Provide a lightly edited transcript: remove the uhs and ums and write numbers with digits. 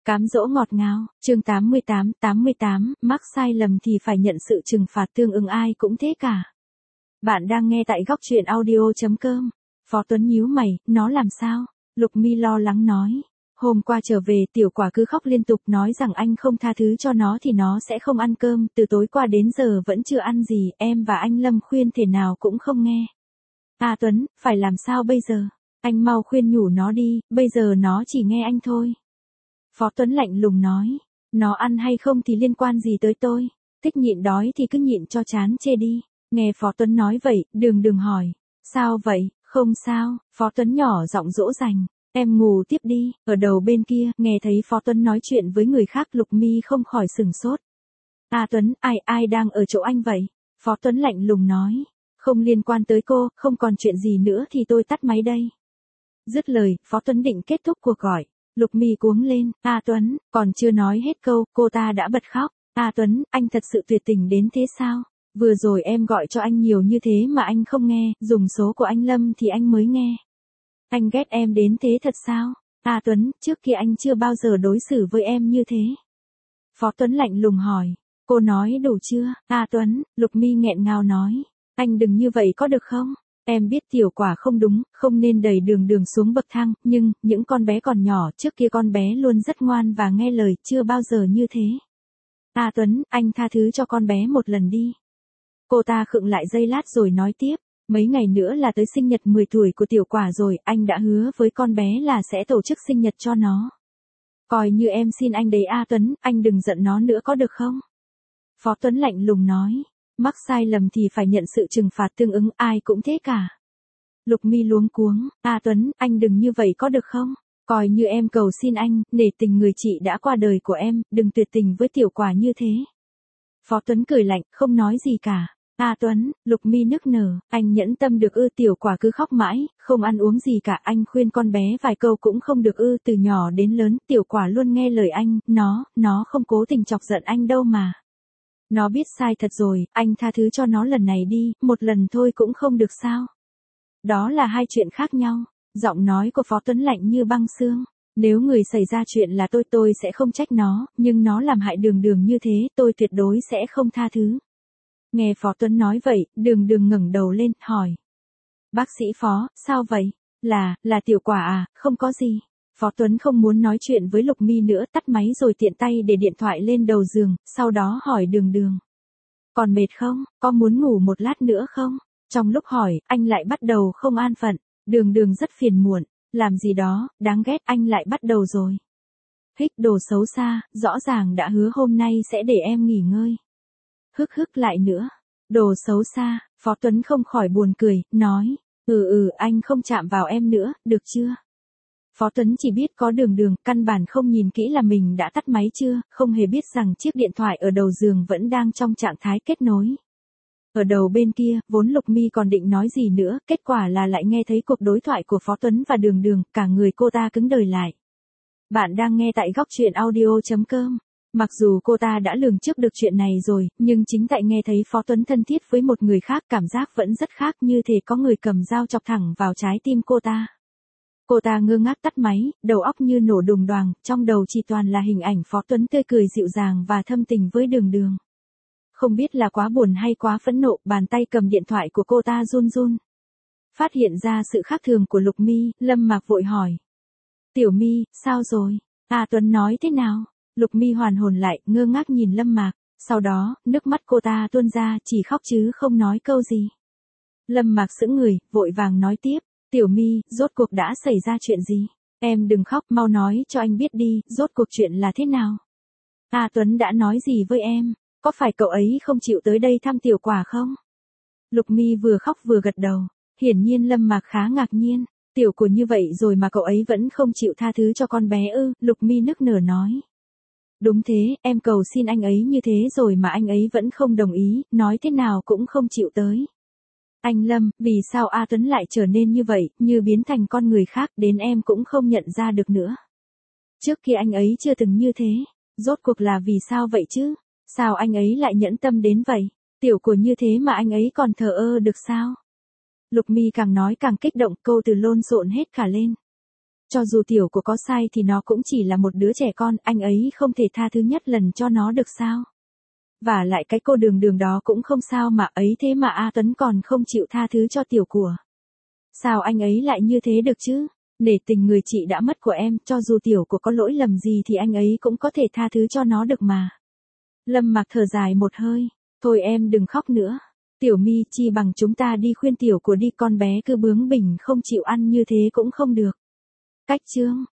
Cám dỗ ngọt ngào, chương 88, mắc sai lầm thì phải nhận sự trừng phạt tương ứng, ai cũng thế cả. Bạn đang nghe tại góc truyện audio.com. Phó Tuấn nhíu mày, nó làm sao? Lục Mi lo lắng nói. Hôm qua trở về tiểu quả cứ khóc liên tục nói rằng anh không tha thứ cho nó thì nó sẽ không ăn cơm, từ tối qua đến giờ vẫn chưa ăn gì, em và anh Lâm khuyên thế nào cũng không nghe. À Tuấn, phải làm sao bây giờ? Anh mau khuyên nhủ nó đi, bây giờ nó chỉ nghe anh thôi. Phó Tuấn lạnh lùng nói, nó ăn hay không thì liên quan gì tới tôi, thích nhịn đói thì cứ nhịn cho chán chê đi. Nghe Phó Tuấn nói vậy, Đường hỏi, sao vậy, không sao, Phó Tuấn nhỏ giọng dỗ dành, em ngủ tiếp đi. Ở đầu bên kia, nghe thấy Phó Tuấn nói chuyện với người khác, Lục Mi không khỏi sửng sốt. À Tuấn, ai đang ở chỗ anh vậy? Phó Tuấn lạnh lùng nói, không liên quan tới cô, không còn chuyện gì nữa thì tôi tắt máy đây. Dứt lời, Phó Tuấn định kết thúc cuộc gọi. Lục Mi cuống lên, A Tuấn, còn chưa nói hết câu, cô ta đã bật khóc. A Tuấn, anh thật sự tuyệt tình đến thế sao? Vừa rồi em gọi cho anh nhiều như thế mà anh không nghe, dùng số của anh Lâm thì anh mới nghe. Anh ghét em đến thế thật sao? A Tuấn, trước kia anh chưa bao giờ đối xử với em như thế. Phó Tuấn lạnh lùng hỏi, cô nói đủ chưa? A Tuấn, Lục Mi nghẹn ngào nói, anh đừng như vậy có được không? Em biết tiểu quả không đúng, không nên đẩy đường xuống bậc thang, nhưng, những con bé còn nhỏ, trước kia con bé luôn rất ngoan và nghe lời, chưa bao giờ như thế. À Tuấn, anh tha thứ cho con bé một lần đi. Cô ta khựng lại giây lát rồi nói tiếp, mấy ngày nữa là tới sinh nhật 10 tuổi của tiểu quả rồi, anh đã hứa với con bé là sẽ tổ chức sinh nhật cho nó. Coi như em xin anh đấy A Tuấn, anh đừng giận nó nữa có được không? Phó Tuấn lạnh lùng nói. Mắc sai lầm thì phải nhận sự trừng phạt tương ứng, ai cũng thế cả. Lục Mi luống cuống, A Tuấn, anh đừng như vậy có được không? Coi như em cầu xin anh, nể tình người chị đã qua đời của em, đừng tuyệt tình với tiểu quả như thế. Phó Tuấn cười lạnh, không nói gì cả. A Tuấn, Lục Mi nức nở, anh nhẫn tâm được ư? Tiểu quả cứ khóc mãi, không ăn uống gì cả, anh khuyên con bé vài câu cũng không được ư? Từ nhỏ đến lớn, tiểu quả luôn nghe lời anh, nó không cố tình chọc giận anh đâu mà. Nó biết sai thật rồi, anh tha thứ cho nó lần này đi, một lần thôi cũng không được sao? Đó là hai chuyện khác nhau. Giọng nói của Phó Tuấn lạnh như băng xương. Nếu người xảy ra chuyện là tôi sẽ không trách nó, nhưng nó làm hại đường như thế, tôi tuyệt đối sẽ không tha thứ. Nghe Phó Tuấn nói vậy, đường ngẩng đầu lên, hỏi. Bác sĩ Phó, sao vậy? Là tiểu quả à, không có gì. Phó Tuấn không muốn nói chuyện với Lục Mi nữa, tắt máy rồi tiện tay để điện thoại lên đầu giường, sau đó hỏi đường. Còn mệt không, có muốn ngủ một lát nữa không? Trong lúc hỏi, anh lại bắt đầu không an phận, đường rất phiền muộn, làm gì đó, đáng ghét, anh lại bắt đầu rồi. Hích, đồ xấu xa, rõ ràng đã hứa hôm nay sẽ để em nghỉ ngơi. Hức lại nữa, đồ xấu xa, Phó Tuấn không khỏi buồn cười, nói, anh không chạm vào em nữa, được chưa? Phó Tuấn chỉ biết có đường, căn bản không nhìn kỹ là mình đã tắt máy chưa, không hề biết rằng chiếc điện thoại ở đầu giường vẫn đang trong trạng thái kết nối. Ở đầu bên kia, vốn Lục Mi còn định nói gì nữa, kết quả là lại nghe thấy cuộc đối thoại của Phó Tuấn và đường, cả người cô ta cứng đờ lại. Bạn đang nghe tại góc truyện audio.com. Mặc dù cô ta đã lường trước được chuyện này rồi, nhưng chính tại nghe thấy Phó Tuấn thân thiết với một người khác, cảm giác vẫn rất khác, như thể có người cầm dao chọc thẳng vào trái tim cô ta. Cô ta ngơ ngác tắt máy, đầu óc như nổ đùng đoàng, trong đầu chỉ toàn là hình ảnh Phó Tuấn tươi cười dịu dàng và thâm tình với đường. Không biết là quá buồn hay quá phẫn nộ, bàn tay cầm điện thoại của cô ta run. Phát hiện ra sự khác thường của Lục Mi, Lâm Mạc vội hỏi. Tiểu Mi, sao rồi? À Tuấn nói thế nào? Lục Mi hoàn hồn lại, ngơ ngác nhìn Lâm Mạc, sau đó, nước mắt cô ta tuôn ra, chỉ khóc chứ không nói câu gì. Lâm Mạc sững người, vội vàng nói tiếp. Tiểu Mi, rốt cuộc đã xảy ra chuyện gì? Em đừng khóc, mau nói cho anh biết đi, rốt cuộc chuyện là thế nào? À Tuấn đã nói gì với em? Có phải cậu ấy không chịu tới đây thăm tiểu quả không? Lục Mi vừa khóc vừa gật đầu. Hiển nhiên Lâm Mạc khá ngạc nhiên. Tiểu của như vậy rồi mà cậu ấy vẫn không chịu tha thứ cho con bé ư? Lục Mi nức nở nói. Đúng thế, em cầu xin anh ấy như thế rồi mà anh ấy vẫn không đồng ý, nói thế nào cũng không chịu tới. Anh Lâm, vì sao A Tuấn lại trở nên như vậy, như biến thành con người khác, đến em cũng không nhận ra được nữa. Trước kia anh ấy chưa từng như thế, rốt cuộc là vì sao vậy chứ? Sao anh ấy lại nhẫn tâm đến vậy? Tiểu của như thế mà anh ấy còn thờ ơ được sao? Lục Mi càng nói càng kích động, câu từ lộn xộn hết cả lên. Cho dù tiểu của có sai thì nó cũng chỉ là một đứa trẻ con, anh ấy không thể tha thứ nhất lần cho nó được sao? Và lại cái cô đường đường đó cũng không sao mà ấy, thế mà A Tuấn còn không chịu tha thứ cho tiểu của. Sao anh ấy lại như thế được chứ? Nể tình người chị đã mất của em, cho dù tiểu của có lỗi lầm gì thì anh ấy cũng có thể tha thứ cho nó được mà. Lâm Mạc thở dài một hơi, thôi em đừng khóc nữa. Tiểu My, chi bằng chúng ta đi khuyên tiểu của đi, con bé cứ bướng bỉnh không chịu ăn như thế cũng không được. Cách chương